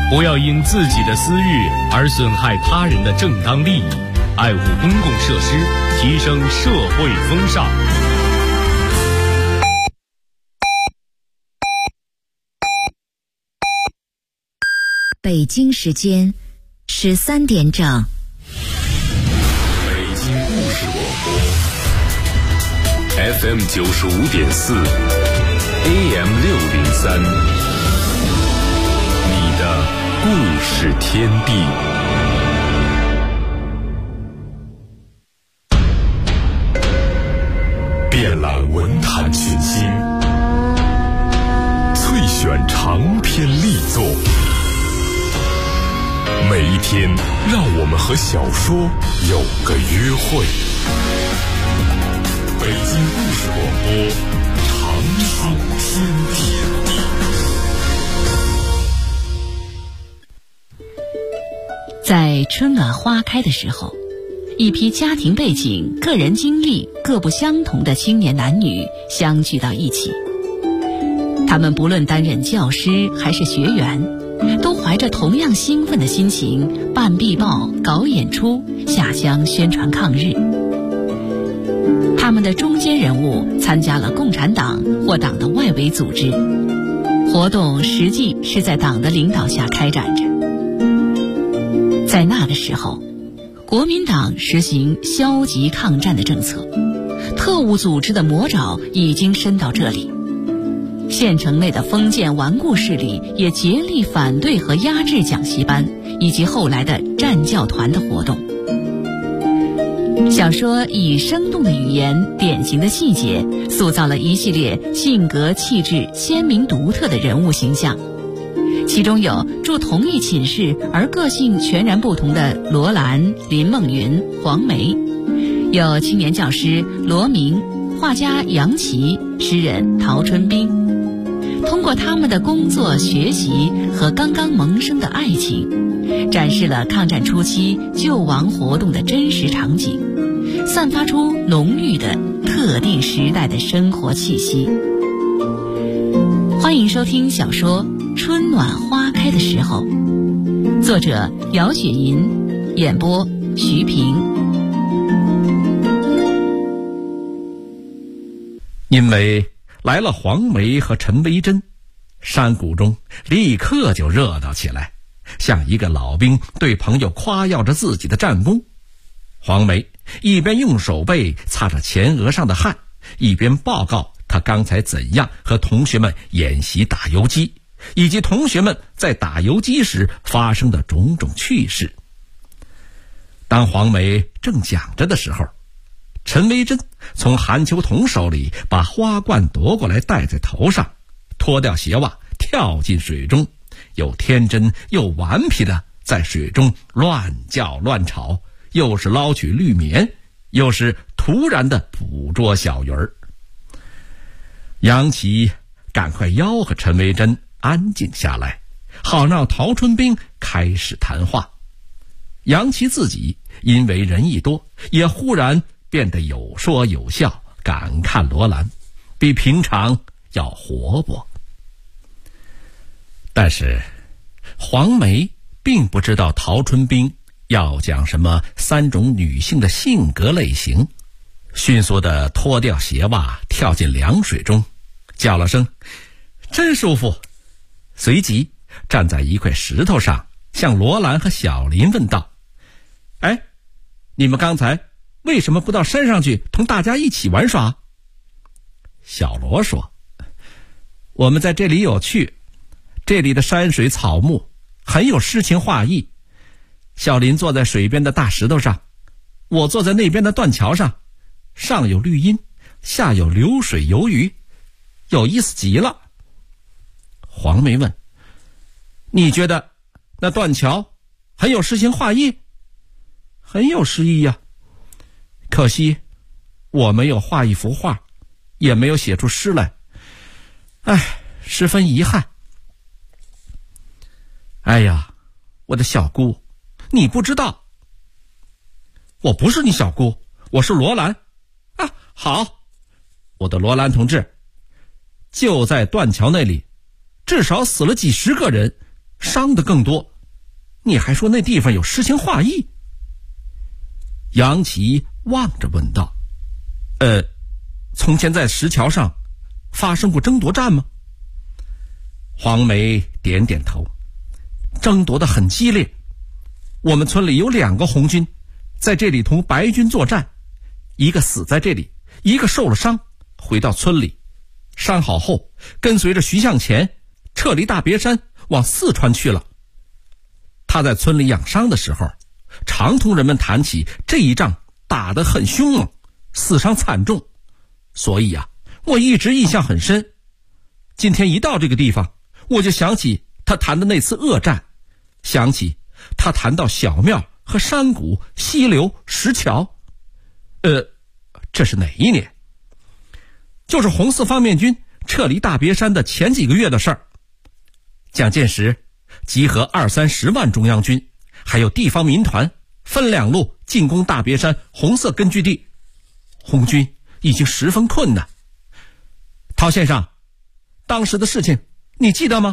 不要因自己的私欲而损害他人的正当利益，爱护公共设施，提升社会风尚。 北京时间13点整。 北京故事广播 FM 95.4 AM 603，你的故事天地。遍览文坛群星，萃选长篇力作。每一天，让我们和小说有个约会。北京故事广播，长唱天地。 在春暖花开的时候，一批家庭背景、个人经历各不相同的青年男女相聚到一起。他们不论担任教师还是学员，都怀着同样兴奋的心情办壁报、搞演出、下乡宣传抗日。他们的中坚人物参加了共产党或党的外围组织，活动实际是在党的领导下开展着。在那个时候，国民党实行消极抗战的政策，特务组织的魔爪已经伸到这里。县城内的封建顽固势力也竭力反对和压制讲习班以及后来的战教团的活动。小说以生动的语言、典型的细节，塑造了一系列性格气质鲜明独特的人物形象。其中有住同一寝室而个性全然不同的罗兰、林梦云、黄梅，有青年教师罗明、画家杨琦、诗人陶春冰。通过他们的工作、学习和刚刚萌生的爱情，展示了抗战初期救亡活动的真实场景，散发出浓郁的特定时代的生活气息。欢迎收听小说《春暖花开的时候》，作者姚雪银，演播徐平。 因为来了黄梅和陈维珍，山谷中立刻就热闹起来，像一个老兵对朋友夸耀着自己的战功。黄梅一边用手背擦着前额上的汗，一边报告他刚才怎样和同学们演习打游击，以及同学们在打游击时发生的种种趣事。当黄梅正讲着的时候，陈维珍从韩秋桐手里把花冠夺过来戴在头上，脱掉鞋袜跳进水中，又天真又顽皮的在水中乱叫乱吵，又是捞取绿棉，又是突然的捕捉小鱼儿。杨琦赶快吆喝陈维珍安静下来，好让陶春冰开始谈话。杨琦自己因为人一多，也忽然变得有说有笑，感叹罗兰比平常要活泼。但是黄梅并不知道陶春冰要讲什么3种女性的性格类型，迅速地脱掉鞋袜跳进凉水中，叫了声真舒服，随即站在一块石头上，向罗兰和小林问道：哎，你们刚才为什么不到山上去同大家一起玩耍？小罗说：我们在这里有趣，这里的山水草木很有诗情画意。小林坐在水边的大石头上，我坐在那边的断桥上，上有绿荫，下有流水游鱼，有意思极了。黄梅问：你觉得那断桥很有诗情画意？很有诗意呀。可惜我没有画一幅画，也没有写出诗来，十分遗憾。哎呀，我的小姑，你不知道。我不是你小姑，我是罗兰。啊，好，我的罗兰同志，就在断桥那里，至少死了几十个人， 伤的更多，你还说那地方有诗情画意。杨琦望着问道：从前在石桥上发生过争夺战吗？黄梅点点头，争夺得很激烈。我们村里有2个红军在这里同白军作战，一个死在这里，一个受了伤，回到村里，伤好后跟随着徐向前撤离大别山往四川去了。他在村里养伤的时候，常同人们谈起这一仗打得很凶猛，死伤惨重，所以我一直印象很深。今天一到这个地方，我就想起他谈的那次恶战，想起他谈到小庙和山谷、溪流、石桥。这是哪一年？就是红四方面军撤离大别山的前几个月的事儿。蒋介石集合20-30万中央军，还有地方民团，分2路进攻大别山红色根据地，红军已经十分困难。陶先生，当时的事情你记得吗？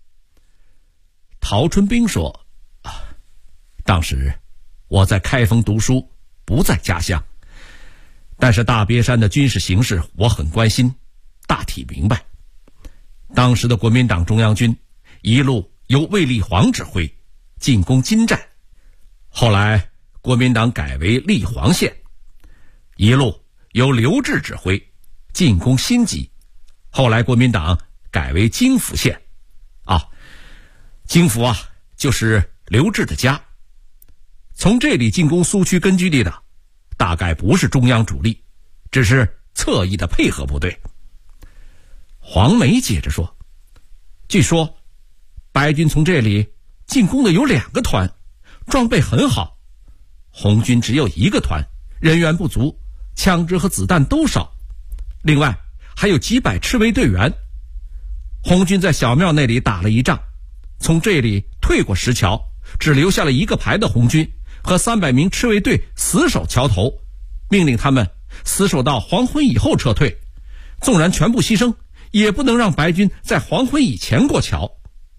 陶春兵说：当时我在开封读书，不在家乡，但是大别山的军事形势我很关心，大体明白。当时的国民党中央军一路由卫立煌指挥进攻金寨，后来国民党改为立煌县，一路由刘峙指挥进攻新集，后来国民党改为京府县。京府就是刘峙的家。从这里进攻苏区根据地的大概不是中央主力，只是侧翼的配合部队。黄梅接着说：据说白军从这里进攻的有2个团，装备很好，红军只有1个团，人员不足，枪支和子弹都少，另外还有几百赤卫队员。红军在小庙那里打了一仗，从这里退过石桥，只留下了1个排的红军和300名赤卫队死守桥头，命令他们死守到黄昏以后撤退，纵然全部牺牲，也不能让白军在黄昏以前过桥。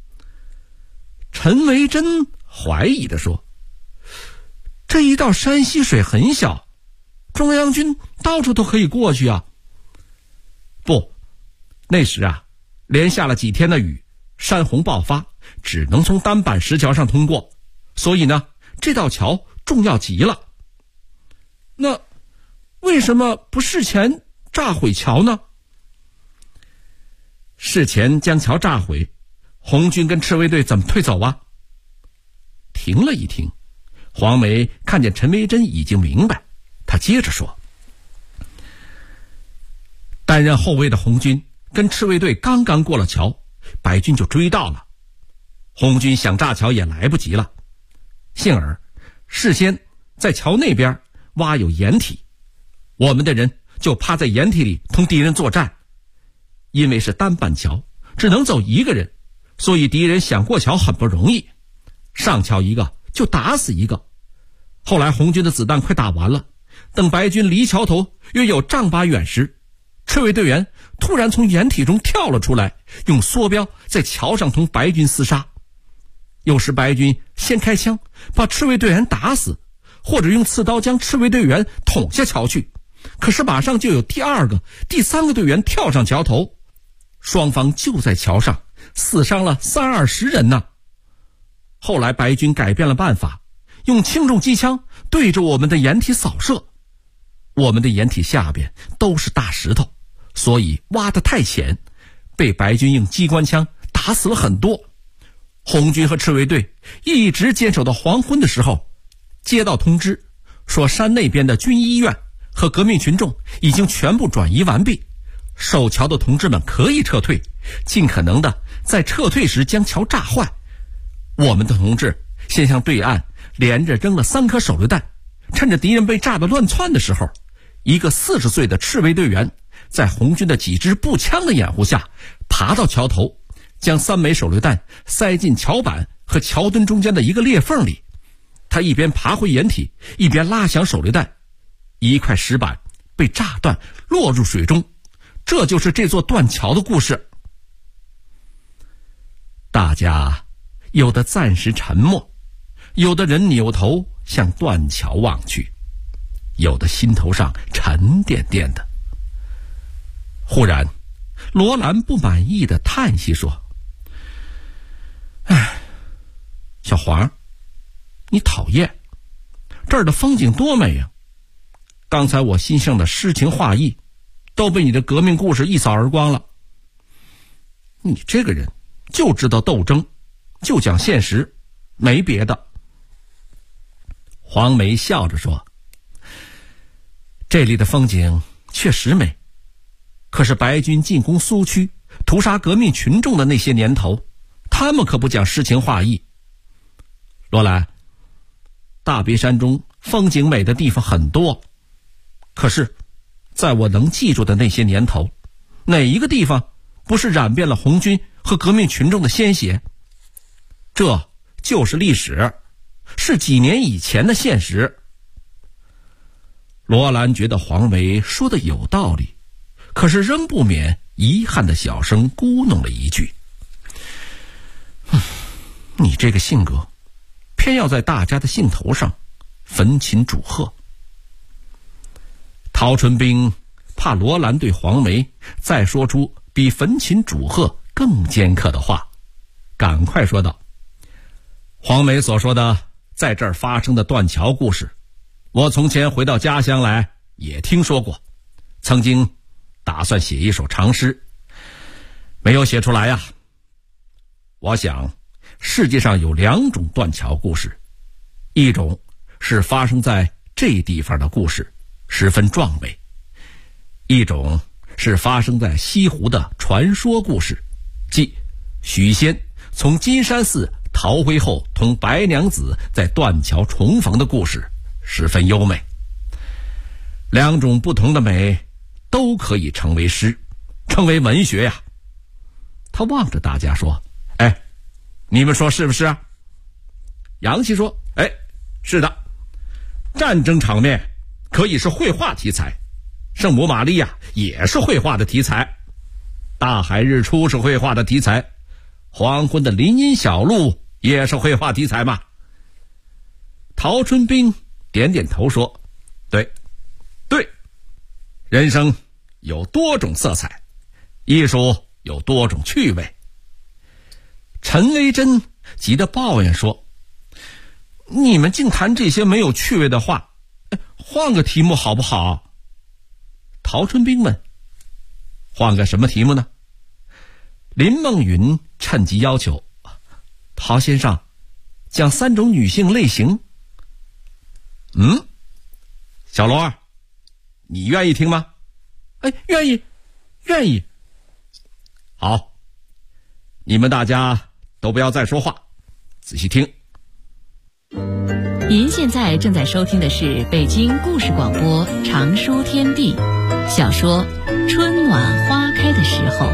陈维珍怀疑地说：这一道山溪水很小，中央军到处都可以过去啊。不，那时连下了几天的雨，山洪爆发，只能从单板石桥上通过，所以呢，这道桥重要极了。那为什么不事前炸毁桥呢？事前将桥炸毁，红军跟赤卫队怎么退走啊？停了一停，黄梅看见陈维珍已经明白，他接着说：担任后卫的红军跟赤卫队刚刚过了桥，白军就追到了，红军想炸桥也来不及了。幸而事先在桥那边挖有掩体，我们的人就趴在掩体里同敌人作战。因为是单板桥，只能走1个人，所以敌人想过桥很不容易，上桥1个就打死1个。后来红军的子弹快打完了，等白军离桥头约有丈8远时，赤卫队员突然从掩体中跳了出来，用梭镖在桥上同白军厮杀。有时白军先开枪把赤卫队员打死，或者用刺刀将赤卫队员捅下桥去，可是马上就有第2个、第3个队员跳上桥头，双方就在桥上死伤了30-20人呢。后来白军改变了办法，用轻重机枪对着我们的掩体扫射，我们的掩体下边都是大石头，所以挖得太浅，被白军用机关枪打死了很多。红军和赤卫队一直坚守到黄昏的时候，接到通知说山那边的军医院和革命群众已经全部转移完毕，守桥的同志们可以撤退，尽可能的在撤退时将桥炸坏。我们的同志先向对岸连着扔了3颗手榴弹，趁着敌人被炸得乱窜的时候，一个40岁的赤卫队员在红军的几支步枪的掩护下爬到桥头，将3枚手榴弹塞进桥板和桥墩中间的一个裂缝里。他一边爬回掩体，一边拉响手榴弹，一块石板被炸断落入水中。这就是这座断桥的故事。大家有的暂时沉默，有的人扭头向断桥望去，有的心头上沉甸甸的。忽然罗兰不满意的叹息说：哎，小黄，你讨厌，这儿的风景多美呀！刚才我心上的诗情画意都被你的革命故事一扫而光了。你这个人就知道斗争，就讲现实，没别的。黄梅笑着说：这里的风景确实美，可是白军进攻苏区，屠杀革命群众的那些年头，他们可不讲诗情画意。罗兰，大别山中风景美的地方很多，可是在我能记住的那些年头，哪一个地方不是染遍了红军和革命群众的鲜血？这就是历史，是几年以前的现实。罗兰觉得黄梅说的有道理，可是仍不免遗憾的小声咕哝了一句：你这个性格偏要在大家的兴头上焚琴煮鹤。陶春兵怕罗兰对黄梅再说出比焚琴煮鹤更尖刻的话，赶快说道：黄梅所说的在这儿发生的断桥故事，我从前回到家乡来也听说过，曾经打算写一首长诗，没有写出来呀。我想世界上有两种断桥故事，一种是发生在这地方的故事，十分壮美；一种是发生在西湖的传说故事，即许仙从金山寺逃回后同白娘子在断桥重逢的故事，十分优美。两种不同的美都可以成为诗，成为文学呀。他望着大家说：哎，你们说是不是啊？杨希说：哎，是的，战争场面可以是绘画题材，圣母玛利亚也是绘画的题材，大海日出是绘画的题材，黄昏的林荫小路也是绘画题材嘛。陶春兵点点头说：对，人生有多种色彩，艺术有多种趣味。陈维珍急得抱怨说：你们净谈这些没有趣味的话，换个题目好不好？陶春兵问：换个什么题目呢？林梦云趁机要求：陶先生讲三种女性类型。小罗儿，你愿意听吗？愿意。好，你们大家都不要再说话，仔细听。 您现在正在收听的是北京故事广播长书天地小说《春暖花开的时候》。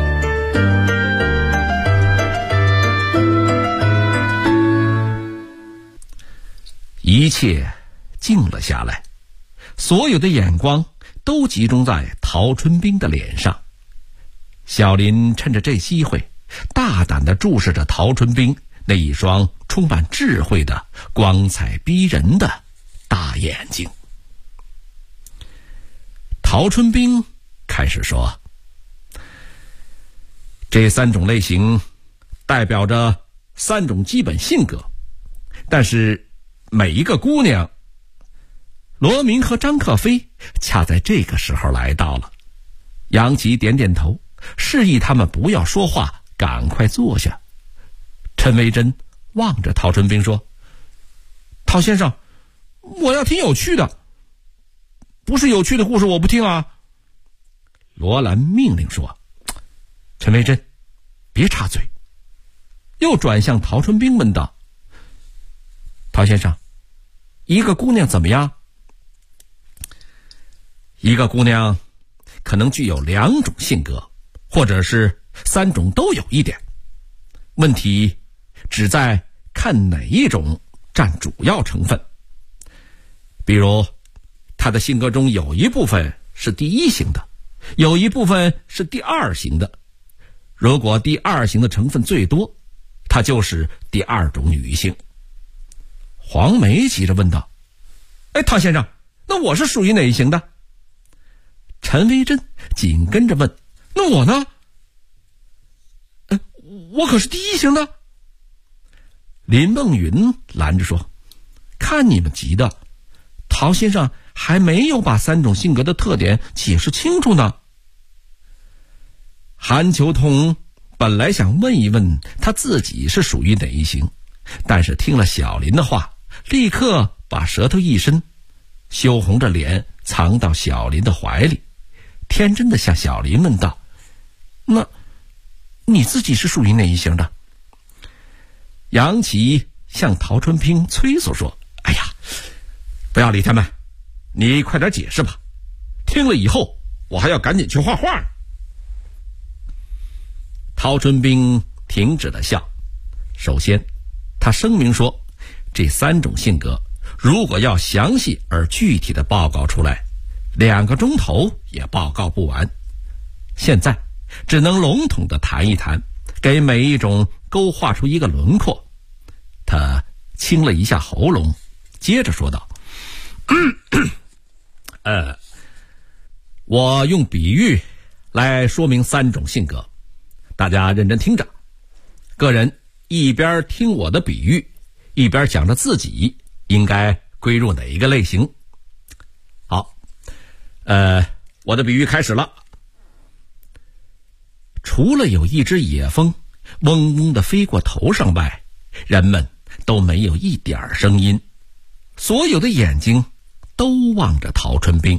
一切静了下来，所有的眼光都集中在陶春兵的脸上。小林趁着这机会大胆地注视着陶春兵那一双充满智慧的光彩逼人的大眼睛。陶春兵开始说：这三种类型代表着三种基本性格，但是每一个姑娘……罗明和张克飞恰在这个时候来到了。杨琪点点头，示意他们不要说话，赶快坐下。陈维珍望着陶春兵说：陶先生，我要听有趣的，不是有趣的故事我不听啊。罗兰命令说：陈维珍，别插嘴。又转向陶春兵问道：陶先生，一个姑娘怎么样？一个姑娘可能具有两种性格，或者是三种都有一点，问题只在看哪一种占主要成分。比如她的性格中有一部分是第一型的，有一部分是第二型的。如果第二型的成分最多， 她就是第二种女性。黄梅急着问道：陶先生，那我是属于哪一型的？陈维珍紧跟着问：那我呢？我可是第一型的。林梦云拦着说：看你们急的，陶先生还没有把3种性格的特点解释清楚呢。韩秋桐本来想问一问他自己是属于哪一型，但是听了小林的话，立刻把舌头一伸，羞红着脸藏到小林的怀里，天真的向小林问道：那你自己是属于哪一型的？杨琪向陶春萍催促说：哎呀，不要理他们，你快点解释吧，听了以后我还要赶紧去画画。陶春萍停止了笑。首先他声明说，这3种性格如果要详细而具体的报告出来，2个钟头也报告不完，现在只能笼统的谈一谈，给每一种勾画出一个轮廓。他清了一下喉咙，接着说道：我用比喻来说明3种性格，大家认真听着，个人一边听我的比喻，一边想着自己应该归入哪一个类型。好，我的比喻开始了。除了有一只野蜂嗡嗡地飞过头上外，人们都没有一点声音，所有的眼睛都望着陶春萍。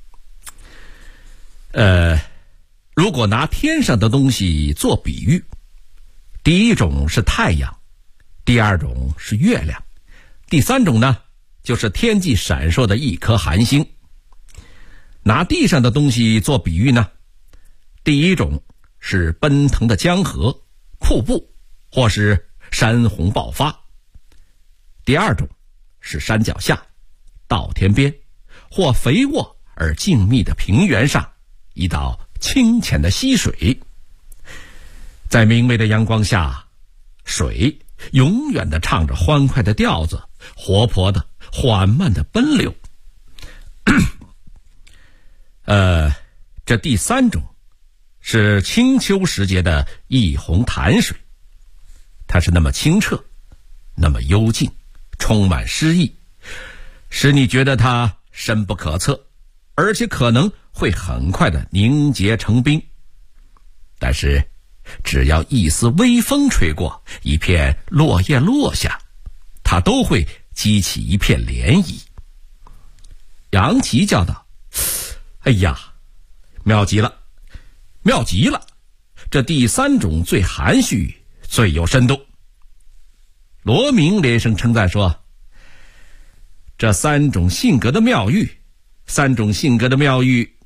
如果拿天上的东西做比喻，第一种是太阳，第二种是月亮，第3种呢，就是天际闪烁的一颗寒星。拿地上的东西做比喻呢，第一种是奔腾的江河、瀑布或是山洪爆发，第2种是山脚下、稻田边或肥沃而静谧的平原上一道清浅的溪水。在明媚的阳光下，水永远地唱着欢快的调子，活泼的缓慢的奔流。这第3种是清秋时节的一泓潭水，它是那么清澈，那么幽静，充满诗意，使你觉得它深不可测，而且可能会很快的凝结成冰。但是只要一丝微风吹过，一片落叶落下，它都会激起一片涟漪。杨琪叫道：哎呀，妙极了，妙极了，这第3种最含蓄，最有深度。罗明连声称赞说：这3种性格的妙喻，3种性格的妙喻，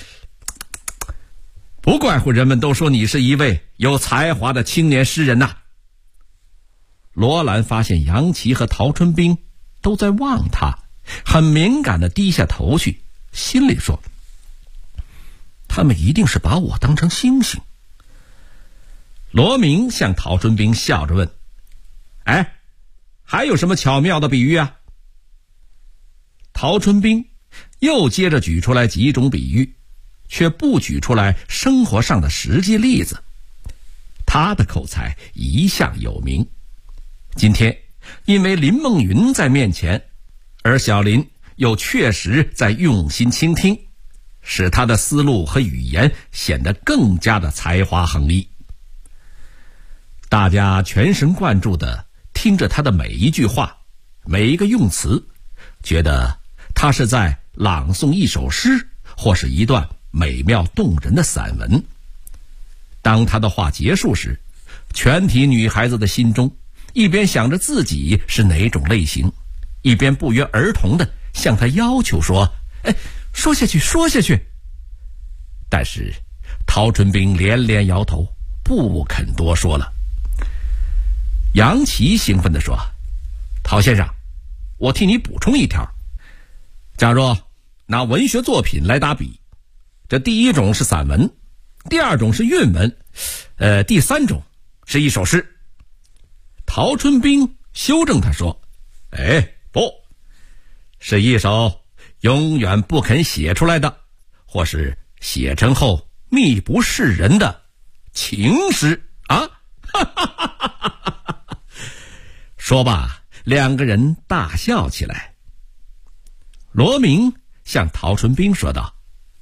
不怪乎人们都说你是一位有才华的青年诗人呐。罗兰发现杨琪和陶春萍都在望他，很敏感地低下头去，心里说：他们一定是把我当成星星。罗明向陶春萍笑着问：还有什么巧妙的比喻啊？陶春萍又接着举出来几种比喻，却不举出来生活上的实际例子。他的口才一向有名，今天因为林梦云在面前，而小林又确实在用心倾听，使他的思路和语言显得更加的才华横溢。大家全神贯注地听着他的每一句话，每一个用词，觉得他是在朗诵一首诗，或是一段美妙动人的散文。当他的话结束时，全体女孩子的心中一边想着自己是哪种类型，一边不约而同地向他要求说：说下去，说下去。但是陶春萍连连摇头，不肯多说了。杨琪兴奋地说：陶先生，我替你补充一条，假如拿文学作品来打比，这第1种是散文，第2种是韵文，第3种是一首诗。 陶春冰修正他说：“不，是一首永远不肯写出来的，或是写成后秘不示人的情诗啊！”说罢，两个人大笑起来。罗明向陶春冰说道：“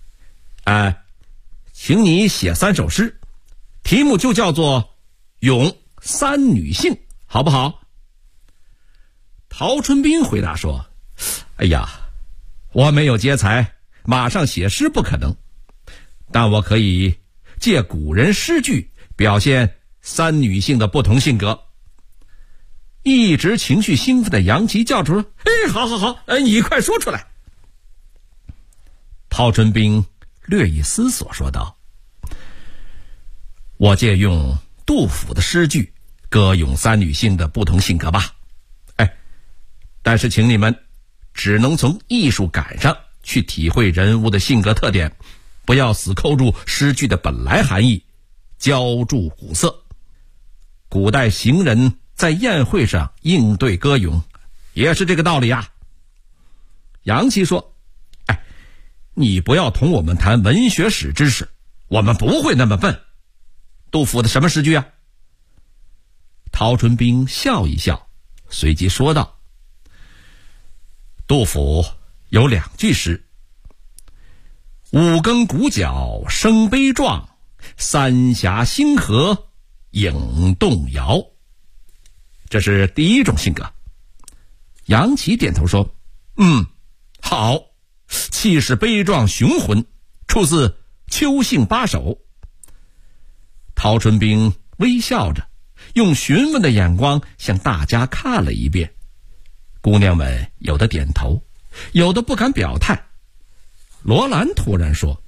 请你写3首诗，题目就叫做《咏三女性》，好不好？”陶春冰回答说：“哎呀，我没有节才，马上写诗不可能，但我可以借古人诗句表现3女性的不同性格。”一直情绪兴奋的杨琪叫出：“好，你快说出来。”陶春冰略一思索说道：“我借用杜甫的诗句歌咏3女性的不同性格吧。但是请你们只能从艺术感上去体会人物的性格特点，不要死扣住诗句的本来含义，浇筑古色。古代行人在宴会上应对歌咏也是这个道理啊。”杨琪说：“你不要同我们谈文学史知识，我们不会那么笨。杜甫的什么诗句啊？”陶春冰笑一笑，随即说道：“杜甫有2句诗：五更鼓角声悲壮，三峡星河影动摇。”这是第1种性格。杨琪点头说：“好，气势悲壮雄浑，出自邱姓8首。”陶春冰微笑着，用询问的眼光向大家看了一遍。姑娘们有的点头，有的不敢表态。罗兰突然说：“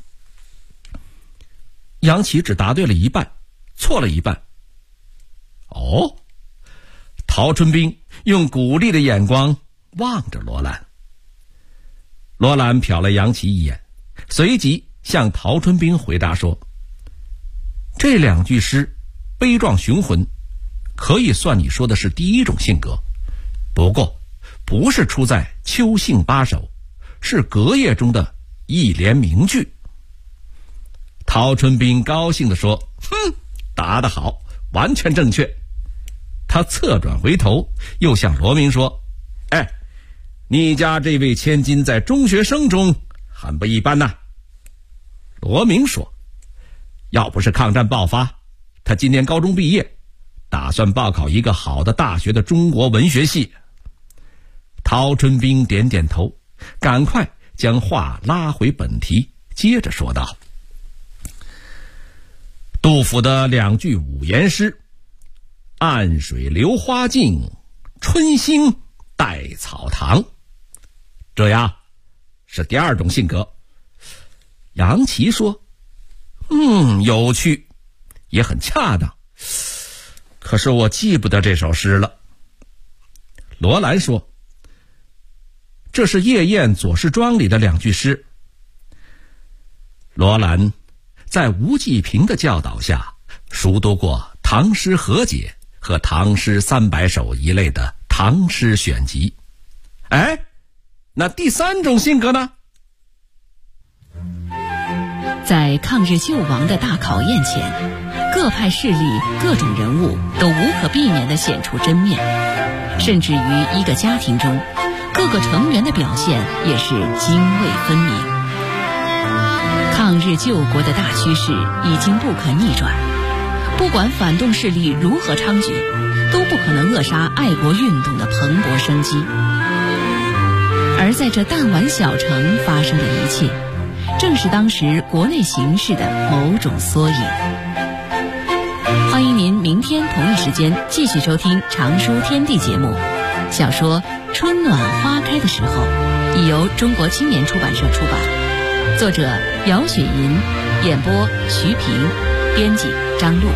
杨琪只答对了一半，错了一半。”哦，陶春冰用鼓励的眼光望着罗兰。罗兰瞟了杨琪一眼，随即向陶春冰回答说：“这2句诗悲壮雄浑，可以算你说的是第1种性格，不过不是出在邱姓8首，是隔夜中的一联名句。”陶春冰高兴地说：“答得好，完全正确。”他侧转回头，又向罗明说：“你家这位千金在中学生中很不一般呐。”罗明说：“要不是抗战爆发，他今年高中毕业，打算报考一个好的大学的中国文学系。”陶春冰点点头，赶快将话拉回本题，接着说道：“杜甫的2句5言诗：暗水流花径，春兴带草堂，这呀是第2种性格。”杨琪说：“有趣，也很恰当，可是我记不得这首诗了。”罗兰说：“这是夜宴左氏庄里的2句诗。”罗兰在吴季平的教导下，熟读过唐诗和解和唐诗300首一类的唐诗选集。那第3种性格呢？ 在抗日救亡的大考验前，各派势力、各种人物都无可避免地显出真面，甚至于一个家庭中，各个成员的表现也是泾渭分明。抗日救国的大趋势已经不可逆转，不管反动势力如何猖獗，都不可能扼杀爱国运动的蓬勃生机。而在这弹丸小城发生的一切，正是当时国内形势的某种缩影。欢迎您明天同一时间继续收听《常书天地》节目。小说《春暖花开的时候》已由中国青年出版社出版，作者姚雪银，演播徐平，编辑张璐。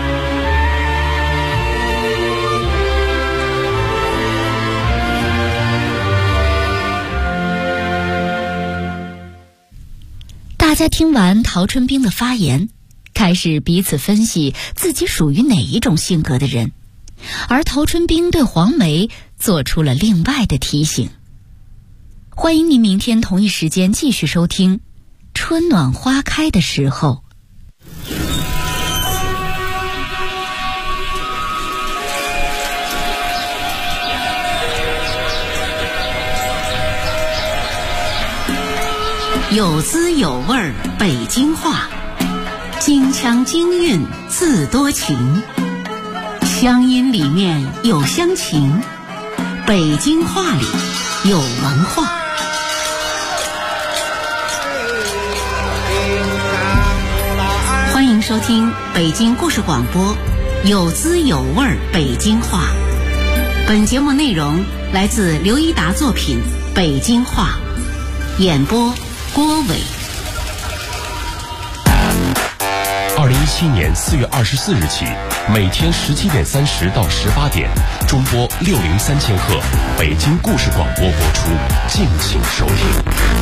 大家听完陶春冰的发言，开始彼此分析自己属于哪一种性格的人， 而陶春冰对黄梅做出了另外的提醒。欢迎您明天同一时间继续收听春暖花开的时候。 有滋有味儿北京话，京腔京韵自多情，乡音里面有乡情，北京话里有文化。欢迎收听北京故事广播有滋有味儿北京话。本节目内容来自刘一达作品《北京话》，演播郭伟。 2017年4月24日起，每天17点30到18点，中波603千赫，北京故事广播播出，敬请收听。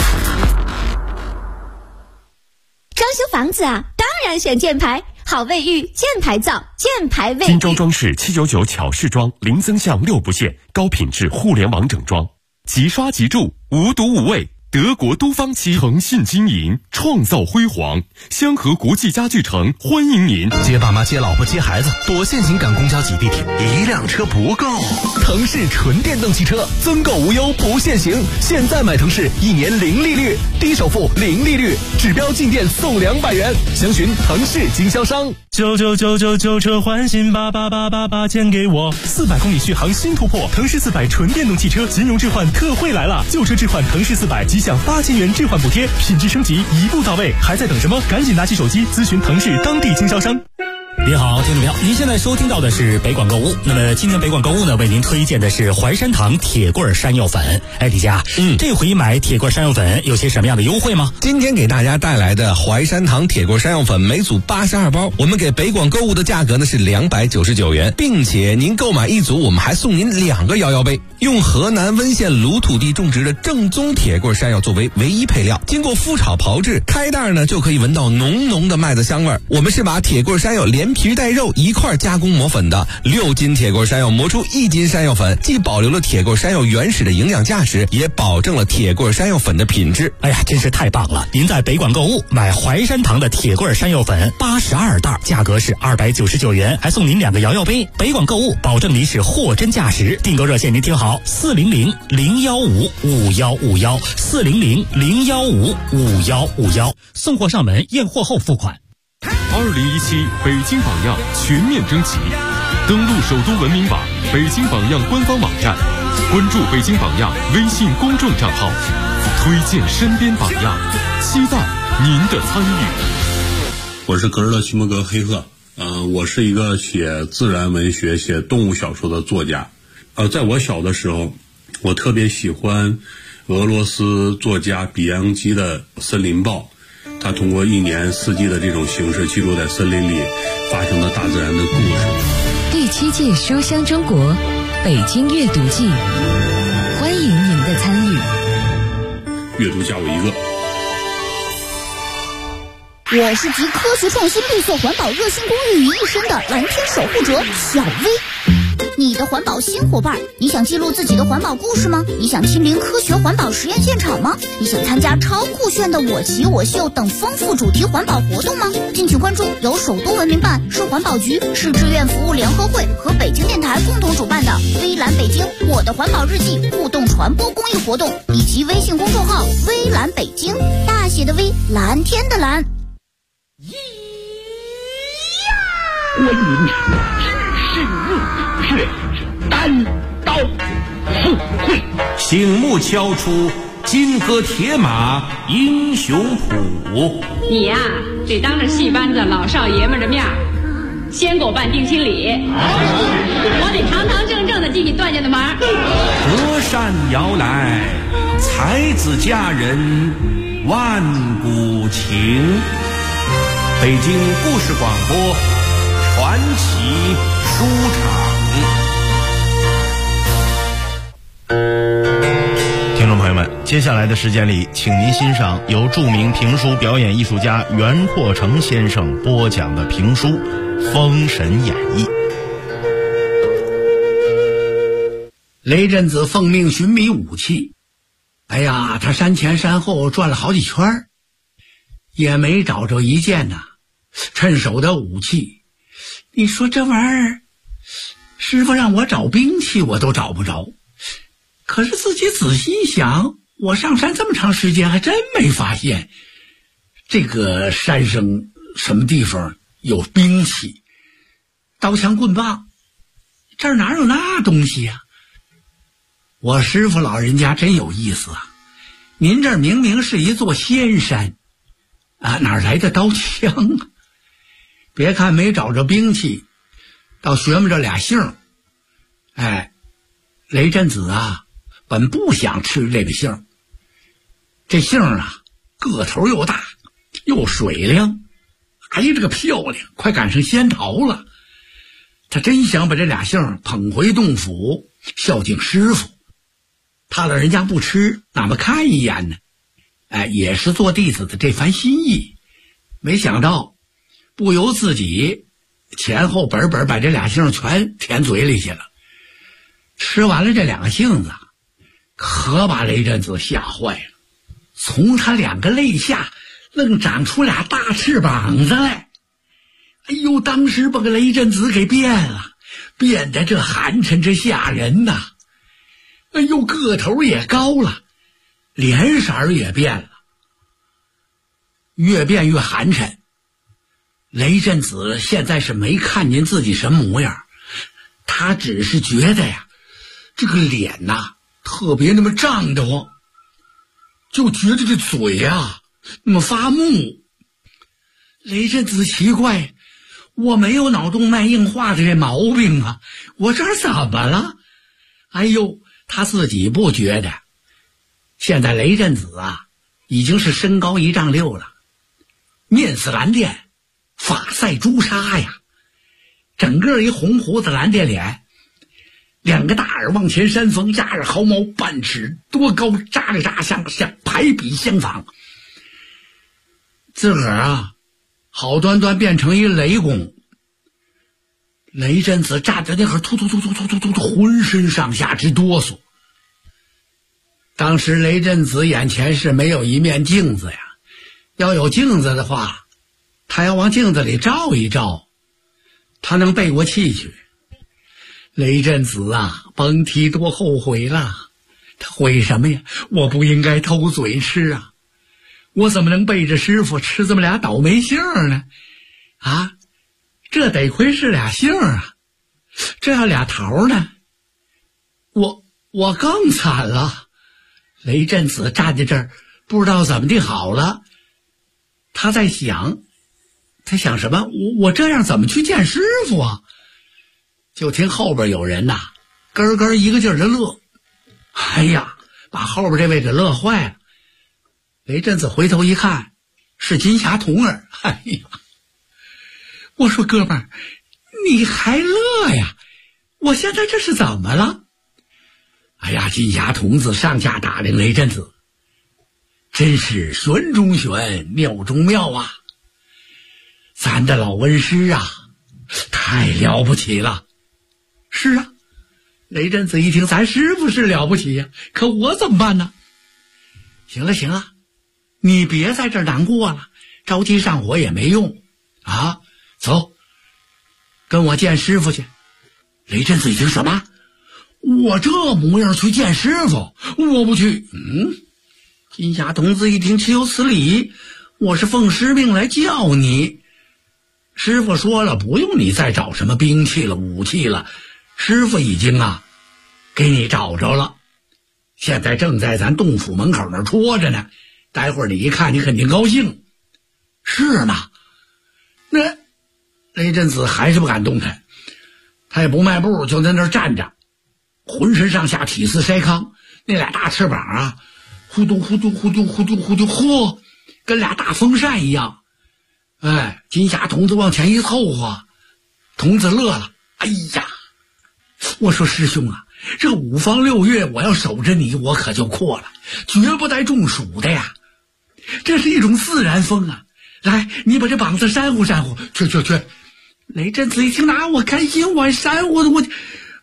装修房子啊，当然选箭牌，好卫浴，箭牌造，箭牌卫浴。 金装装饰799巧饰装，零增项6不限，高品质互联网整装，即刷即住，无毒无味。德国都方漆，诚信经营，创造辉煌。香河国际家具城欢迎您。 接爸妈、接老婆、接孩子，多限行赶公交挤地铁，一辆车不够。腾势纯电动汽车增购无忧不限行，现在买腾势1年0利率，低首付0利率，指标进店送200元。详询腾势经销商。 99999车换新88888钱给我。400公里续航新突破，腾势400纯电动汽车金融置换特惠来了，旧车置换腾势400即享8000元置换补贴，品质升级一步到位，还在等什么？赶紧拿起手机咨询腾势当地经销商。 您好，听众朋友，您现在收听到的是北广购物。那么今天北广购物呢，为您推荐的是淮山堂铁棍山药粉。哎，李佳，这回买铁棍山药粉有些什么样的优惠吗？ 今天给大家带来的淮山堂铁棍山药粉每组82包，我们给北广购物的价格呢是299元，并且您购买一组，我们还送您2个摇摇杯。用河南温县鲁土地种植的正宗铁棍山药作为唯一配料，经过麸炒炮制，开袋呢就可以闻到浓浓的麦子香味。我们是把铁棍山药连皮带肉一块加工磨粉的，6斤铁棍山药磨出1斤山药粉，既保留了铁棍山药原始的营养价值，也保证了铁棍山药粉的品质。 哎呀，真是太棒了！您在北广购物买淮山堂的铁棍山药粉82袋，价格是299元，还送您2个摇摇杯。北广购物保证您是货真价实。订购热线您听好，400-015-5151，400-015-5151，送货上门，验货后付款。 2017北京榜样全面征集，登录首都文明网、北京榜样官方网站，关注北京榜样微信公众账号，推荐身边榜样，期待您的参与。 我是格日勒徐摩格黑鹤，我是一个写自然文学、写动物小说的作家。在我小的时候，我特别喜欢俄罗斯作家比扬基的《森林报》。他通过1年4季的这种形式，记录在森林里发生的大自然的故事。 第7届书香中国北京阅读季，欢迎您的参与。 阅读加我一个。我是集科学创新、绿色环保、热心公益于一身的蓝天守护者小薇。你的环保新伙伴，你想记录自己的环保故事吗？你想亲临科学环保实验现场吗？你想参加超酷炫的我骑我秀等丰富主题环保活动吗？敬请关注由首都文明办、市环保局、市志愿服务联合会和北京电台共同主办的微蓝北京我的环保日记互动传播公益活动，以及微信公众号微蓝北京，大写的微，蓝天的蓝。 观音是入血单刀赴会，醒目敲出金戈铁马英雄谱。 你呀，得当着戏班子老少爷们的面先给我办定亲礼，我得堂堂正正的进你段家的门。 隔山遥来，才子佳人万古情。北京故事广播传奇书场。 听众朋友们，接下来的时间里，请您欣赏由著名评书表演艺术家袁阔成先生播讲的评书《封神演义》。 雷震子奉命寻觅武器。哎呀，他山前山后转了好几圈，也没找着一件呐趁手的武器。你说这玩意儿，师傅让我找兵器我都找不着，可是自己仔细一想，我上山这么长时间还真没发现这个山生什么地方有兵器，刀枪棍棒，这儿哪有那东西呀？我师傅老人家真有意思啊！您这儿明明是一座仙山啊，哪来的刀枪啊？别看没找着兵器，倒学摸着俩杏。哎，雷震子啊，本不想吃这个杏。这杏啊，个头又大，又水灵，哎呀，这个漂亮，快赶上仙桃了。他真想把这俩杏捧回洞府，孝敬师傅。他老人家不吃，哪么看一眼呢？哎，也是做弟子的这番心意。没想到不由自己前后本把这俩杏全填嘴里去了。吃完了这两个杏子，可把雷震子吓坏了。从他两个肋下愣长出俩大翅膀子来。哎呦，当时把个雷震子给变了，变得这寒碜这吓人呐！哎呦，个头也高了，脸色也变了，越变越寒碜。雷震子现在是没看见自己什么模样，他只是觉得呀，这个脸呐特别那么胀得慌，就觉得这嘴呀那么发木。雷震子奇怪，我没有脑动脉硬化的这毛病啊，我这怎么了？哎呦，他自己不觉得。现在雷震子啊已经是身高1丈6了，面似蓝靛，发赛朱砂呀，整个一红胡子蓝靛脸，两个大耳往前山峰，压着毫毛半尺多高，扎着扎像排比相仿。自个儿啊好端端变成一雷公。雷震子站在那会儿突浑身上下直哆嗦。当时雷震子眼前是没有一面镜子呀，要有镜子的话，他要往镜子里照一照，他能背过气去。雷震子啊甭提多后悔了。他悔什么呀？我不应该偷嘴吃啊，我怎么能背着师傅吃这么俩倒霉杏呢？啊，这得亏是俩杏啊，这要俩桃呢，我更惨了。雷震子站在这儿不知道怎么地好了，他在想，他想什么？我这样怎么去见师傅啊？就听后边有人呐咯咯一个劲儿的乐。哎呀，把后边这位给乐坏了。雷震子回头一看，是金霞童儿。哎呀，我说哥们儿，你还乐呀？我现在这是怎么了？哎呀，金霞童子上下打量雷震子，真是玄中玄，妙中妙啊！咱的老恩师啊，太了不起了。是啊，雷震子一听咱师傅是了不起呀，可我怎么办呢？行了，你别在这儿难过了，着急上火也没用啊！走，跟我见师傅去。雷震子一听什么？我这模样去见师傅？我不去。金霞童子一听岂有此理，我是奉师命来叫你。师傅说了，不用你再找什么兵器了武器了，师傅已经啊给你找着了，现在正在咱洞府门口那儿戳着呢，待会儿你一看你肯定高兴。是吗？那雷震子还是不敢动弹，他也不迈步，就在那儿站着，浑身上下体似筛糠，那俩大翅膀啊呼嘟呼嘟呼嘟呼嘟呼嘟，嚯，跟俩大风扇一样。哎，金霞童子往前一凑合，童子乐了。哎呀，我说师兄啊，这5方6月我要守着你，我可就阔了，绝不带中暑的呀。这是一种自然风啊。来，你把这膀子扇呼扇呼，去。雷震子一听，拿我开心，我扇呼的，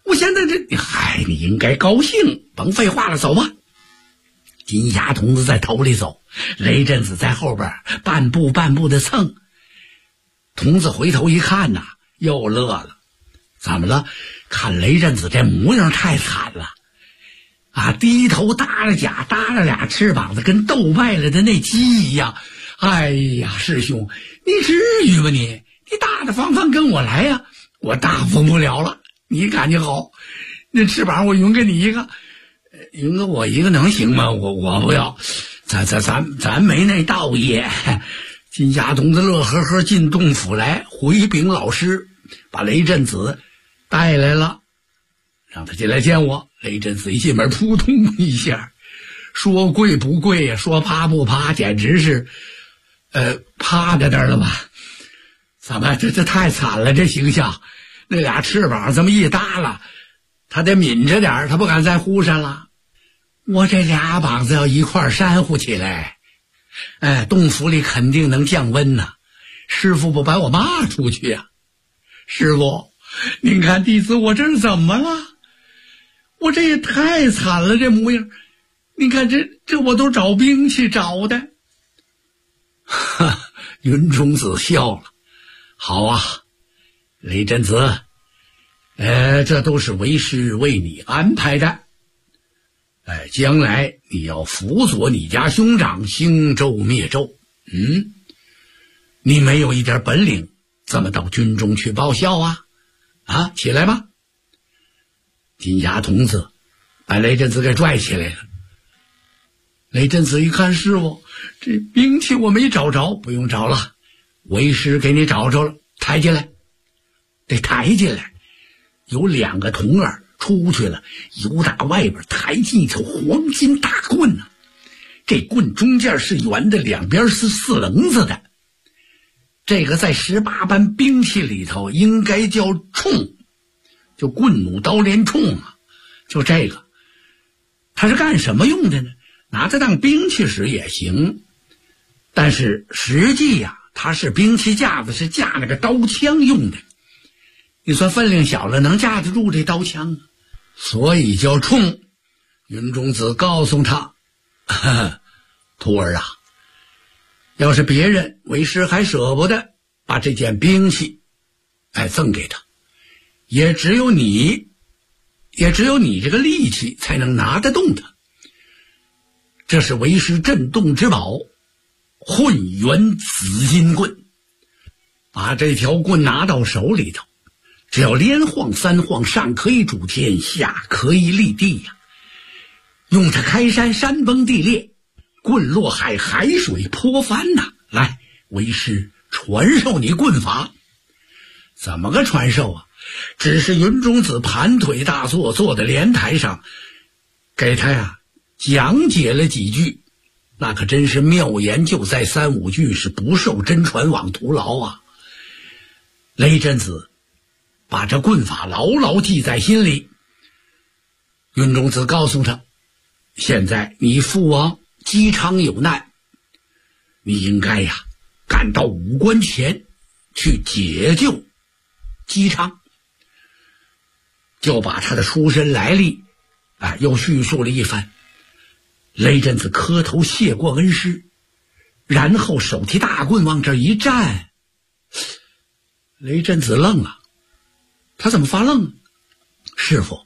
我现在你应该高兴，甭废话了，走吧。金霞童子在头里走，雷震子在后边半步半步的蹭。童子回头一看呐，又乐了。怎么了？看雷震子这模样太惨了啊！低头搭了甲，搭了俩翅膀子，跟斗败了的那鸡一样。哎呀，师兄，你至于吗你大大方方跟我来呀，我答复不了了。你感觉好，那翅膀我匀给你一个，匀给我一个能行吗？我不要，咱没那道义。金霞童子乐呵呵进洞府来，回禀老师，把雷震子带来了，让他进来见我。雷震子一进门，扑通一下，说跪不跪呀，说趴不趴，简直是，趴在那儿了吧？怎么这太惨了，这形象，那俩翅膀这么一耷拉，他得抿着点，他不敢再呼扇了。我这俩膀子要一块扇呼起来，洞府里肯定能降温呐。师傅不把我骂出去呀？师傅，您看弟子我这是怎么了？我这也太惨了，这模样。您看这我都找兵器找的。云中子笑了，好啊，雷震子，这都是为师为你安排的。将来你要辅佐你家兄长兴周灭周，你没有一点本领，怎么到军中去报效啊？起来吧。金霞童子把雷震子给拽起来了。雷震子一看，师傅，这兵器我没找着，不用找了，为师给你找着了，抬进来。得抬进来，有两个童儿出去了，由打外边抬进一条黄金大棍呢。这棍中间是圆的，两边是4棱子的。这个在18般兵器里头应该叫铳，就棍弩刀连铳啊，就这个。它是干什么用的呢？拿它当兵器使也行，但是实际呀，它是兵器架子，是架那个刀枪用的。你算分量小了，能架得住这刀枪啊？所以叫铳。云中子告诉他，徒儿啊，要是别人，为师还舍不得把这件兵器赠给他，也只有你这个力气才能拿得动它。这是为师镇洞之宝，混元紫金棍。把这条棍拿到手里头，只要连晃3晃，上可以主天，下可以立地呀。用它开山，山崩地裂；棍落海，海水波翻呐。来，为师传授你棍法。怎么个传授啊？只是云中子盘腿大坐，坐在莲台上，给他讲解了几句，那可真是妙言就在3、5句，是不受真传枉徒劳啊。雷震子把这棍法牢牢记在心里。云中子告诉他，现在你父王姬昌有难，你应该赶到武关前去解救姬昌。就把他的出身来历又叙述了一番。雷震子磕头谢过恩师，然后手提大棍往这一站。雷震子愣了，他怎么发愣？师傅，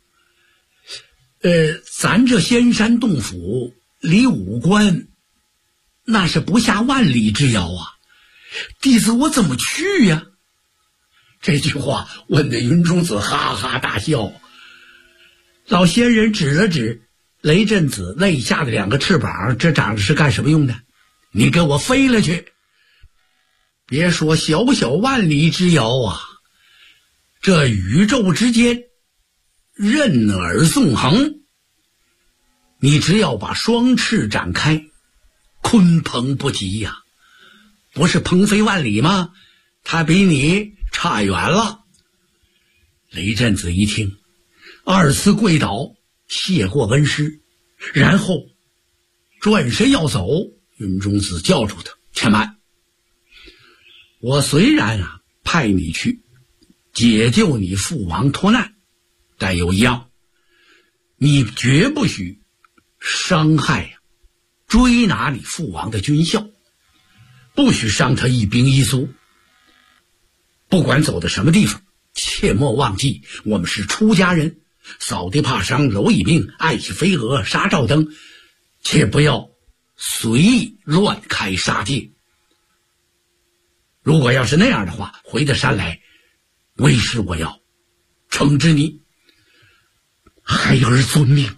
咱这仙山洞府离武关那是不下万里之遥啊，弟子我怎么去呀？这句话问得云中子哈哈大笑。老仙人指了指雷震子肋下的2个翅膀，这长着是干什么用的？你给我飞了去！别说小小万里之遥啊，这宇宙之间任尔纵横，你只要把双翅展开，鲲鹏不及呀。不是鹏飞万里吗？他比你差远了。雷震子一听，2次跪倒谢过恩师，然后转身要走。云中子叫住他，且慢，我虽然派你去解救你父王脱难， 但有一样，你绝不许伤害追拿你父王的军校，不许伤他一兵一卒。不管走到什么地方，切莫忘记我们是出家人，扫地怕伤，蝼蚁病，爱惜飞蛾，杀照灯，切不要随意乱开杀戒。如果要是那样的话，回到山来，为师我要惩治你。孩儿遵命。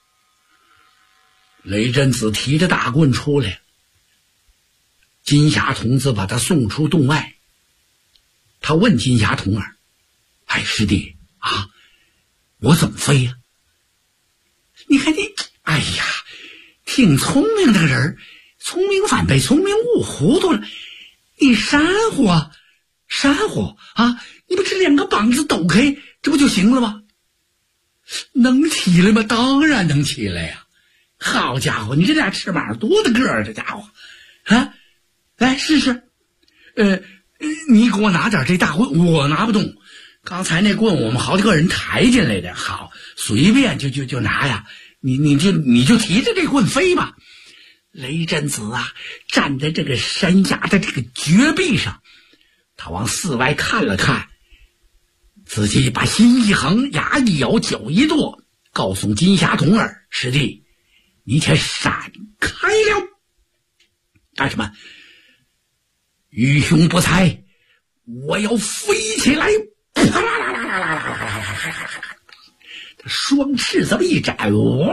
雷震子提着大棍出来，金霞童子把他送出洞外。他问金霞童儿：“哎，师弟啊，我怎么飞呀？”你看你，哎呀，挺聪明的人，聪明反被聪明误糊涂了。你闪乎啊，闪乎啊！你不这两个膀子抖开，这不就行了吗？能起来吗？当然能起来呀！好家伙，你这俩翅膀多大个儿，这家伙啊！来试试。你给我拿点这大棍，我拿不动。刚才那棍我们好几个人抬进来的，好，随便就拿呀。你就提着这棍飞吧。雷震子啊，站在这个山崖的这个绝壁上，他往四外看了看，自己把心一横，牙一咬，脚一跺，告诉金霞童儿：“师弟，你且闪开了。”干什么？愚兄不才，我要飞起来！啪啦啦啦啦啦啦啦啦啦！他双翅这么一展，哎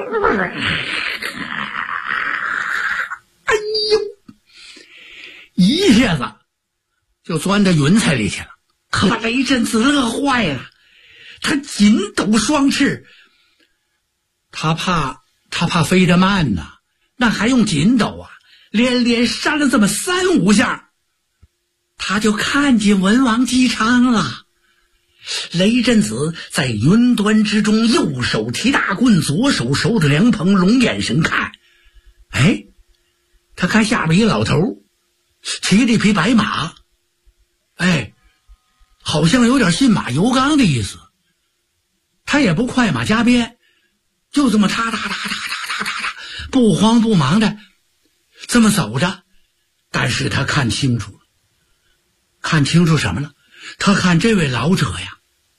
呦，一下子就钻到云彩里去了，可把雷震子乐坏了。他紧抖双翅，他怕飞得慢呐，那还用紧抖啊？连扇了这么3、5下，他就看见文王姬昌了。雷震子在云端之中，右手提大棍，左手手着凉棚，龙眼神看。哎，他看下边一老头骑着一匹白马，哎，好像有点信马由缰的意思。他也不快马加鞭，就这么踏踏踏踏踏踏踏，不慌不忙的这么走着。但是他看清楚了，看清楚什么了？他看这位老者呀，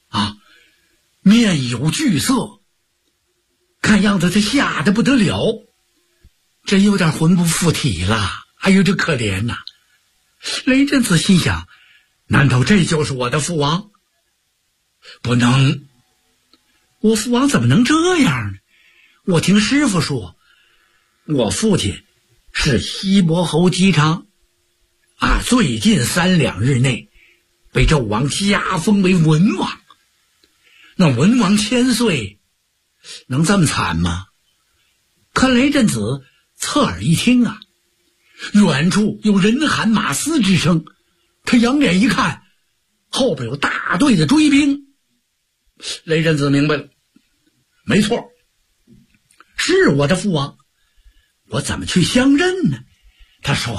面有惧色，看样子他吓得不得了，真有点魂不附体了。哎呦，这可怜呐！雷震子心想，难道这就是我的父王？不能，我父王怎么能这样呢？我听师傅说，我父亲是西伯侯姬昌最近3、2日内被纣王加封为文王。那文王1000岁，能这么惨吗？可雷震子侧耳一听啊，远处有人喊马嘶之声，他仰脸一看，后边有大队的追兵。雷震子明白了，没错，是我的父王，我怎么去相认呢？他说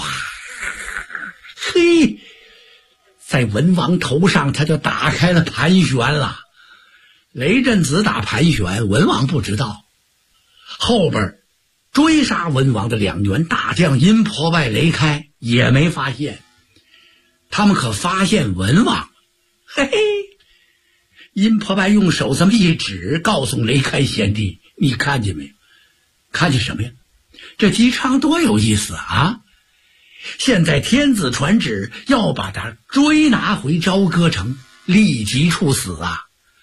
嘿，在文王头上他就打开了盘旋了。雷震子打盘旋，文王不知道。后边追杀文王的2员大将阴婆拜、雷开也没发现，他们可发现文王。嘿嘿，阴婆拜用手这么一指，告诉雷开贤弟，你看见没有？看见什么呀？这姬昌多有意思啊！现在天子传旨要把他追拿回朝歌城，立即处死啊！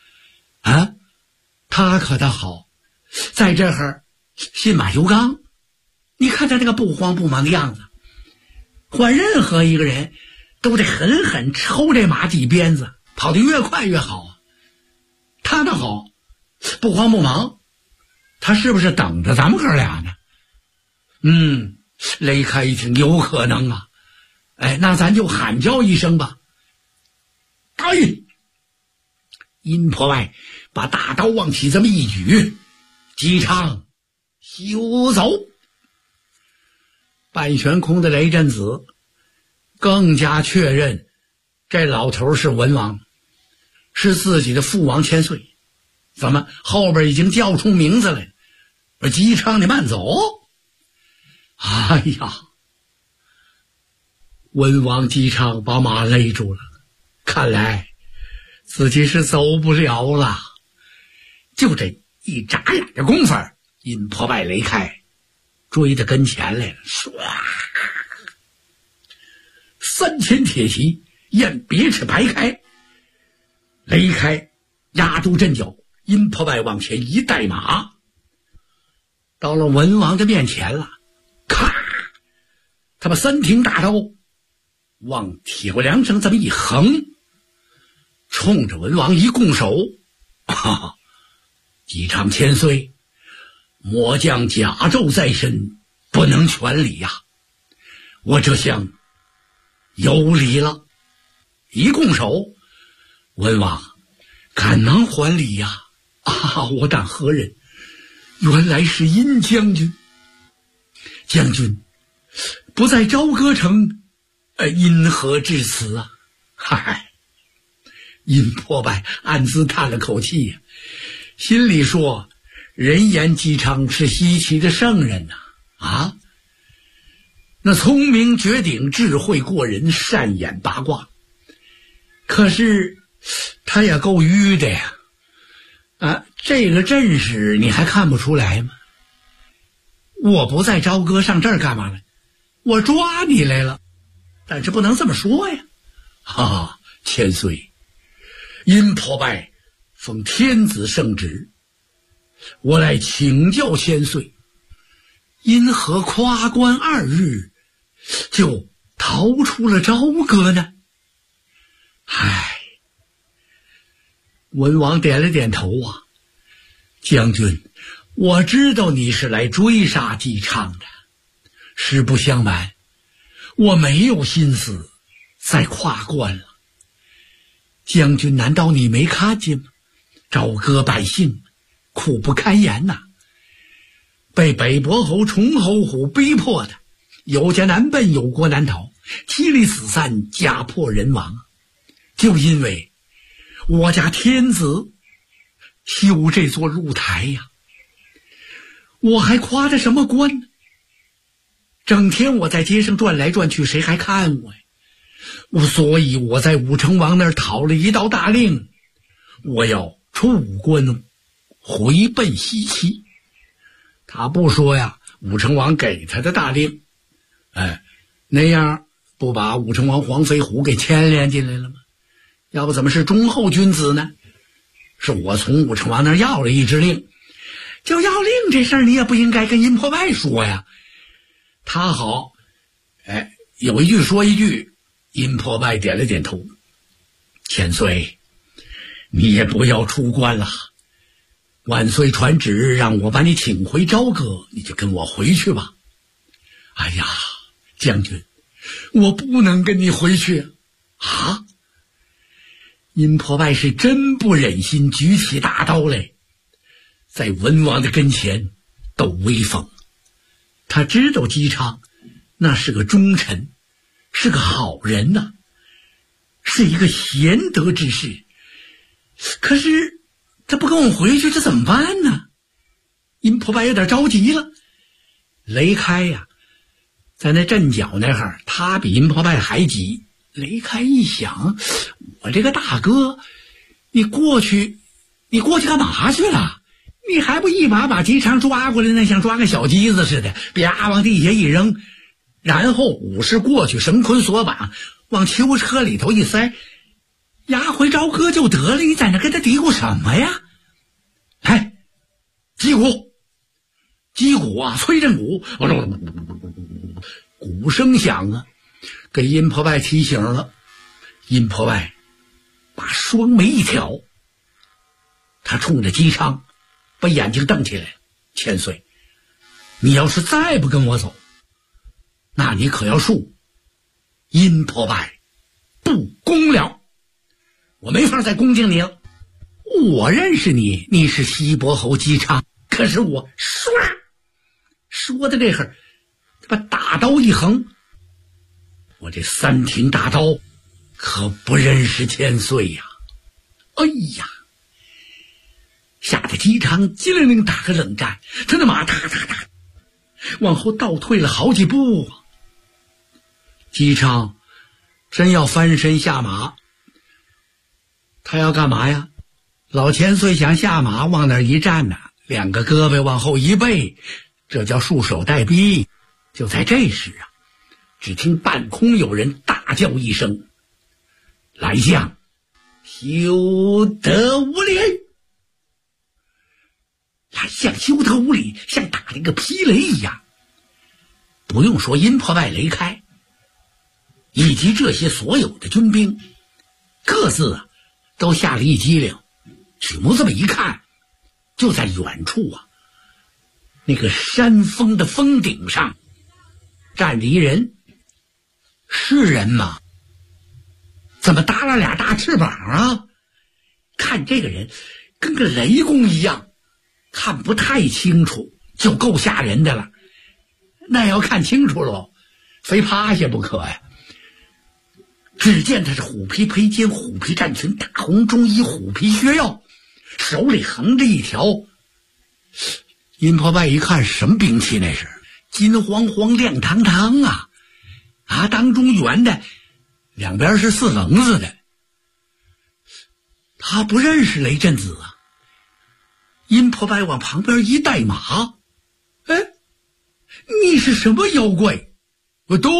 他可倒好，在这儿信马由缰。你看他这个不慌不忙的样子，换任何一个人都得狠狠抽这马几鞭子，跑得越快越好啊。他倒好，不慌不忙。他是不是等着咱们哥俩呢？雷开一听，有可能啊。哎，那咱就喊叫一声吧。哎，阴婆外把大刀往起这么一举，姬昌休走。半悬空的雷震子更加确认这老头是文王，是自己的父王1000岁。 怎么后边已经叫出名字来了？我说姬昌，你慢走。哎呀，文王姬昌把马勒住了，看来自己是走不了了。就这一眨眼的功夫，阴婆拜雷开追到跟前来了，唰，3千铁骑雁别翅排开，雷开压住阵脚，阴婆拜往前一带马，到了文王的面前了，咔，他把3挺大刀往铁锅梁上这么一横，冲着文王一拱手，哈哈，姬昌千岁，末将甲胄在身，不能全礼呀，我这厢有礼了。一拱手，文王赶忙还礼呀。啊，我当何人？原来是殷将军。将军不在朝歌城，因何至此啊？嗨，殷婆拜暗自叹了口气呀，心里说：人言姬昌是西岐的圣人呐，啊，那聪明绝顶，智慧过人，善演八卦。可是他也够愚的呀！啊，这个阵势你还看不出来吗？我不在朝歌，上这儿干嘛来？我抓你来了，但是不能这么说呀！哈，千岁，殷婆拜奉天子圣旨，我来请教千岁，因何夸关2日就逃出了朝歌呢？唉，文王点了点头啊，将军，我知道你是来追杀姬昌的，实不相瞒，我没有心思再跨关了。将军，难道你没看见吗？朝歌百姓苦不堪言呐，被北伯侯崇侯虎逼迫的，有家难奔，有国难逃，妻离子散，家破人亡。就因为我家天子修这座露台呀，我还夸他什么官呢？整天我在街上转来转去，谁还看我呀？所以我在武成王那儿讨了一道大令，我要出关回奔西岐。他不说呀，武成王给他的大令，那样不把武成王黄飞虎给牵连进来了吗？要不怎么是忠厚君子呢？是我从武成王那儿要了一支令，就要令这事儿你也不应该跟殷婆拜说呀。他好，有一句说一句。殷婆拜点了点头，千岁，你也不要出关了，万岁传旨让我把你请回朝歌，你就跟我回去吧。哎呀，将军，我不能跟你回去啊！殷婆拜是真不忍心举起大刀来，在文王的跟前斗威风。他知道姬昌那是个忠臣，是个好人呐，是一个贤德之士。可是他不跟我回去，这怎么办呢？殷婆拜有点着急了。雷开呀，在那阵脚那儿，他比殷婆拜还急。雷开一想，我这个大哥，你过去干嘛去了？你还不一把把姬昌抓过来呢，像抓个小鸡子似的，啪往地下一扔，然后武士过去绳捆索绑，往囚车里头一塞，押回朝歌就得了。你在那跟他嘀咕什么呀？哎，击鼓啊，催阵鼓，鼓声响啊，给殷婆拜提醒了。殷婆拜把双眉一挑，他冲着姬昌把眼睛瞪起来，千岁，你要是再不跟我走，那你可要恕殷婆拜不恭了，我没法再恭敬你了。我认识你，你是西伯侯姬昌，可是我唰说的这会儿，把大刀一横，我这3挺大刀可不认识千岁呀！哎呀， 吓得姬昌机灵灵打个冷战，他的马哒哒哒往后倒退了好几步啊！姬昌真要翻身下马，他要干嘛呀？老千岁想下马，往那儿一站呢，两个胳膊往后一背，这叫束手待毙。就在这时啊，只听半空有人大叫一声：“来将，休得无礼！”来将休得无礼，像打了一个霹雷一样。不用说，阴破败、雷开以及这些所有的军兵，各自都吓了一激灵。举目这么一看，就在远处啊，那个山峰的峰顶上站着一人。是人吗？怎么搭了俩大翅膀啊？看这个人跟个雷公一样，看不太清楚，就够吓人的了。那要看清楚喽，非趴下不可呀。只见他是虎皮披肩、虎皮战裙、大红中衣、虎皮靴铐，手里横着一条。阴破败一看，什么兵器那是？金黄黄亮堂堂啊！当中圆的，两边是4棱子的。他不认识雷震子啊。阴破败往旁边一带马，你是什么妖怪？我都。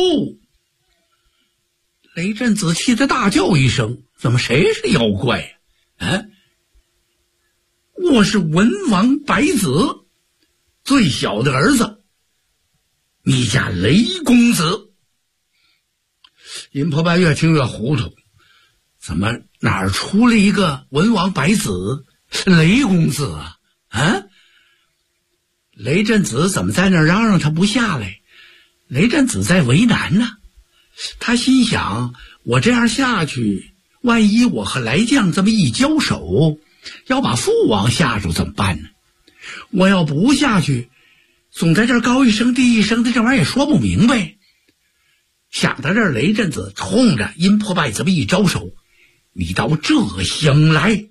雷震子气得大叫一声：“怎么谁是妖怪呀？我是文王白子最小的儿子，你家雷公子。”阴破败越听越糊涂，怎么哪儿出了一个文王白子雷公子啊？雷震子怎么在那儿嚷嚷他不下来？雷震子在为难呢。他心想，我这样下去，万一我和来将这么一交手，要把父王吓住怎么办呢？我要不下去，总在这儿高一声低一声的，这玩意儿也说不明白。想到这儿，雷震子冲着阴破败这么一招手：“你到这厢来！”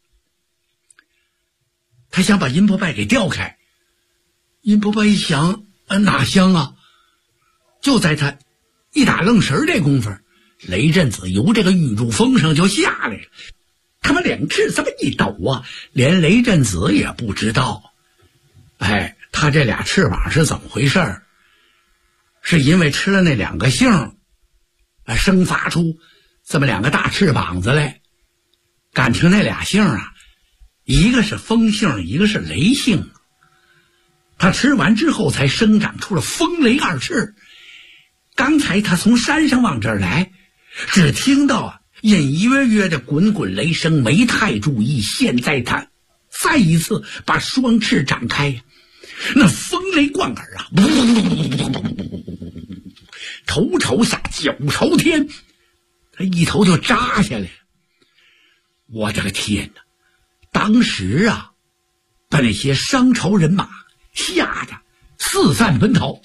他想把阴破败给调开。阴破败一想，哪厢啊？就在他一打愣神这功夫，雷震子由这个玉柱峰上就下来了。他们两翅这么一抖啊，连雷震子也不知道，他这俩翅膀是怎么回事？是因为吃了那2个杏，生发出这么2个大翅膀子来。感情那俩杏啊，一个是风杏，一个是雷杏。他吃完之后才生长出了风雷2翅。刚才他从山上往这儿来，只听到隐约约的滚滚雷声，没太注意。现在他再一次把双翅展开，那风雷贯耳啊，头朝下脚朝天，他一头就扎下来了。我的个天哪！当时啊，把那些商朝人马吓得四散奔逃。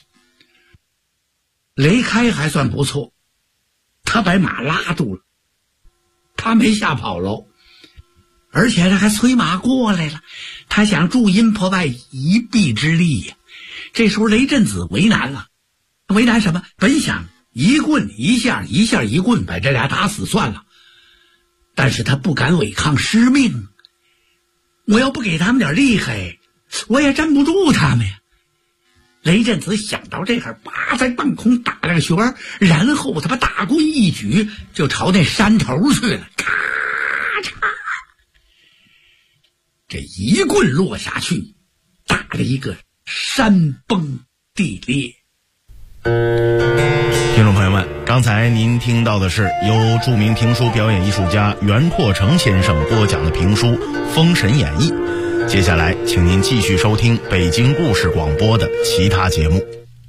雷开还算不错，他把马拉住了，他没吓跑喽，而且他还催马过来了，他想助阴破败一臂之力呀。这时候雷震子为难了，为难什么？本想一棍一下一棍把这俩打死算了，但是他不敢违抗师命，我要不给他们点厉害，我也站不住他们呀。雷震子想到这儿，叭在半空打了个旋儿，然后他把大棍一举，就朝那山头去了。咔嚓，这一棍落下去，打了一个山崩地裂。 听众朋友们，刚才您听到的是由著名评书表演艺术家袁阔成先生播讲的评书《封神演义》。接下来请您继续收听北京故事广播的其他节目。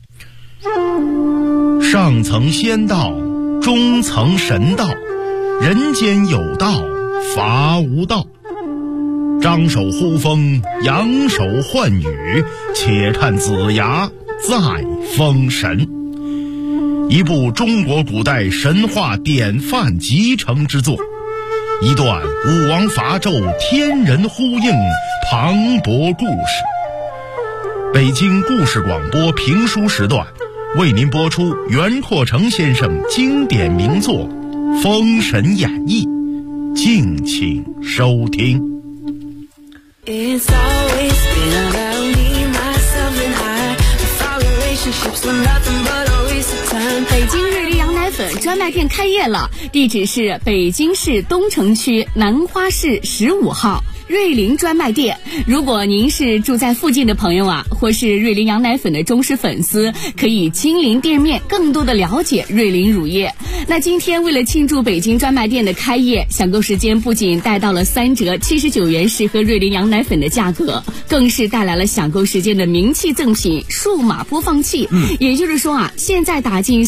上层仙道，中层神道，人间有道，伐无道。张手呼风，扬手唤雨，且看子牙再封神。一部中国古代神话典范集成之作， 一段武王伐纣天人呼应磅礴故事。北京故事广播评书时段为您播出袁阔成先生经典名作《封神演义》，敬请收听。 It's always been about me, myself and I. Our relationships were nothing but a waste of time. 北京瑞丽羊奶粉专卖店开业了，地址是北京市东城区南花市15号。瑞麟专卖店，如果您是住在附近的朋友啊，或是瑞麟羊奶粉的忠实粉丝，可以亲临店面，更多的了解瑞麟乳业。那今天为了庆祝北京专卖店的开业，享购时间不仅带到了3折79元试喝瑞麟羊奶粉的价格，更是带来了享购时间的名气赠品数码播放器。也就是说啊，现在打进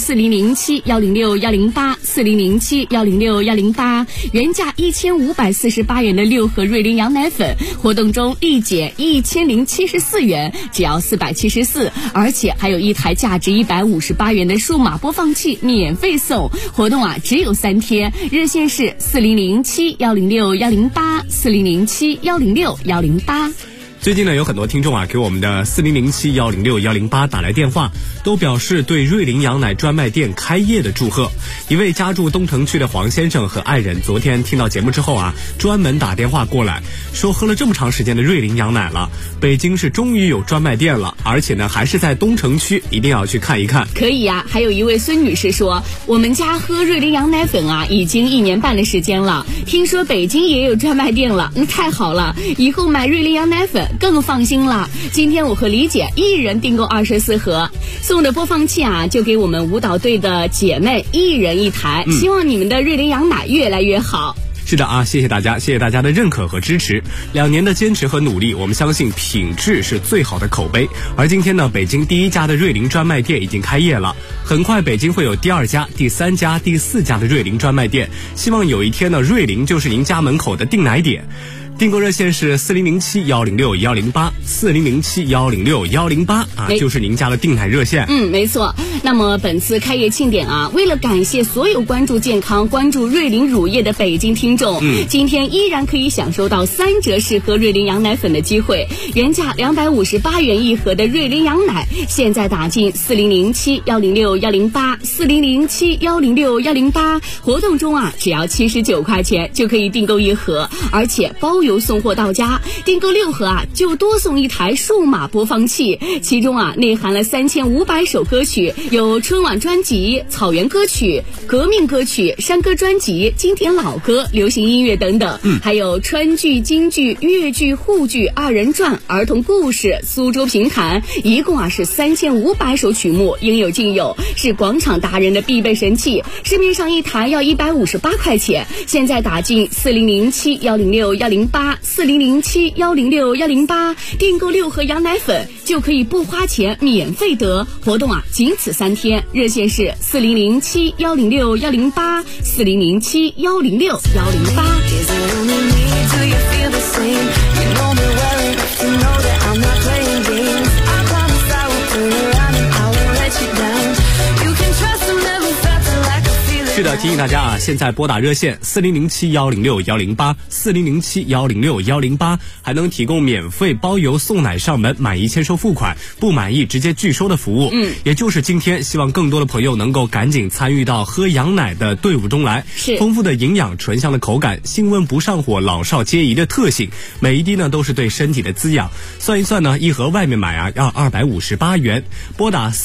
4007-106-108，4007-106-108，原价1548元的6盒瑞麟羊奶粉，活动中立减1074元，只要474，而且还有一台价值158元的数码播放器免费送。活动啊只有3天，热线是4007-106-108，4007-106-108。 最近呢，有很多听众啊给我们的4007-106-108打来电话，都表示对瑞麟羊奶专卖店开业的祝贺。一位家住东城区的黄先生和爱人昨天听到节目之后啊，专门打电话过来说，喝了这么长时间的瑞麟羊奶了，北京市终于有专卖店了，而且呢还是在东城区，一定要去看一看。 可以啊。还有一位孙女士说，我们家喝瑞麟羊奶粉啊已经1年半的时间了，听说北京也有专卖店了，太好了，以后买瑞麟羊奶粉更放心了。今天我和李姐一人订购24盒，送的播放器啊就给我们舞蹈队的姐妹一人1台，希望你们的瑞麟羊奶越来越好。 是的啊，谢谢大家，谢谢大家的认可和支持。2年的坚持和努力，我们相信品质是最好的口碑。而今天呢，北京第1家的瑞麟专卖店已经开业了，很快北京会有第2家、第3家、第4家的瑞麟专卖店。希望有一天呢，瑞麟就是您家门口的订奶点。订购热线是4007-106-108，4007-106-108啊，就是您家的订奶热线。 没错。那么本次开业庆典啊，为了感谢所有关注健康、关注瑞麟乳业的北京听众，今天依然可以享受到3折试喝瑞麟羊奶粉的机会。原价258元1盒的瑞麟羊奶，现在打进4007-106-108，4007-106-108，活动中啊，只要79块钱就可以订购1盒，而且包邮送货到家。订购6盒啊，就多送1台数码播放器，其中啊内含了3500首歌曲，有春晚专辑、草原歌曲、革命歌曲、山歌专辑、经典老歌、流行音乐等等，还有川剧、京剧、粤剧、沪剧、2人转、儿童故事、苏州评弹，一共啊是3500首曲目，应有尽有，是广场达人的必备神器。市面上1台要158块钱，现在打进4007-106-108，4007-106-108，订购6盒羊奶粉就可以不花钱免费得。活动啊仅此3天，热线是4007-106-108，4007-106-108。 是的，提醒大家啊，现在拨打热线4007-106-108，4007-106-108，还能提供免费包邮送奶上门，满意签收付款，不满意直接拒收的服务。也就是今天，希望更多的朋友能够赶紧参与到喝羊奶的队伍中来。丰富的营养，醇香的口感，性温不上火，老少皆宜的特性，每一滴呢都是对身体的滋养。算一算呢，1盒外面买啊要258元，拨打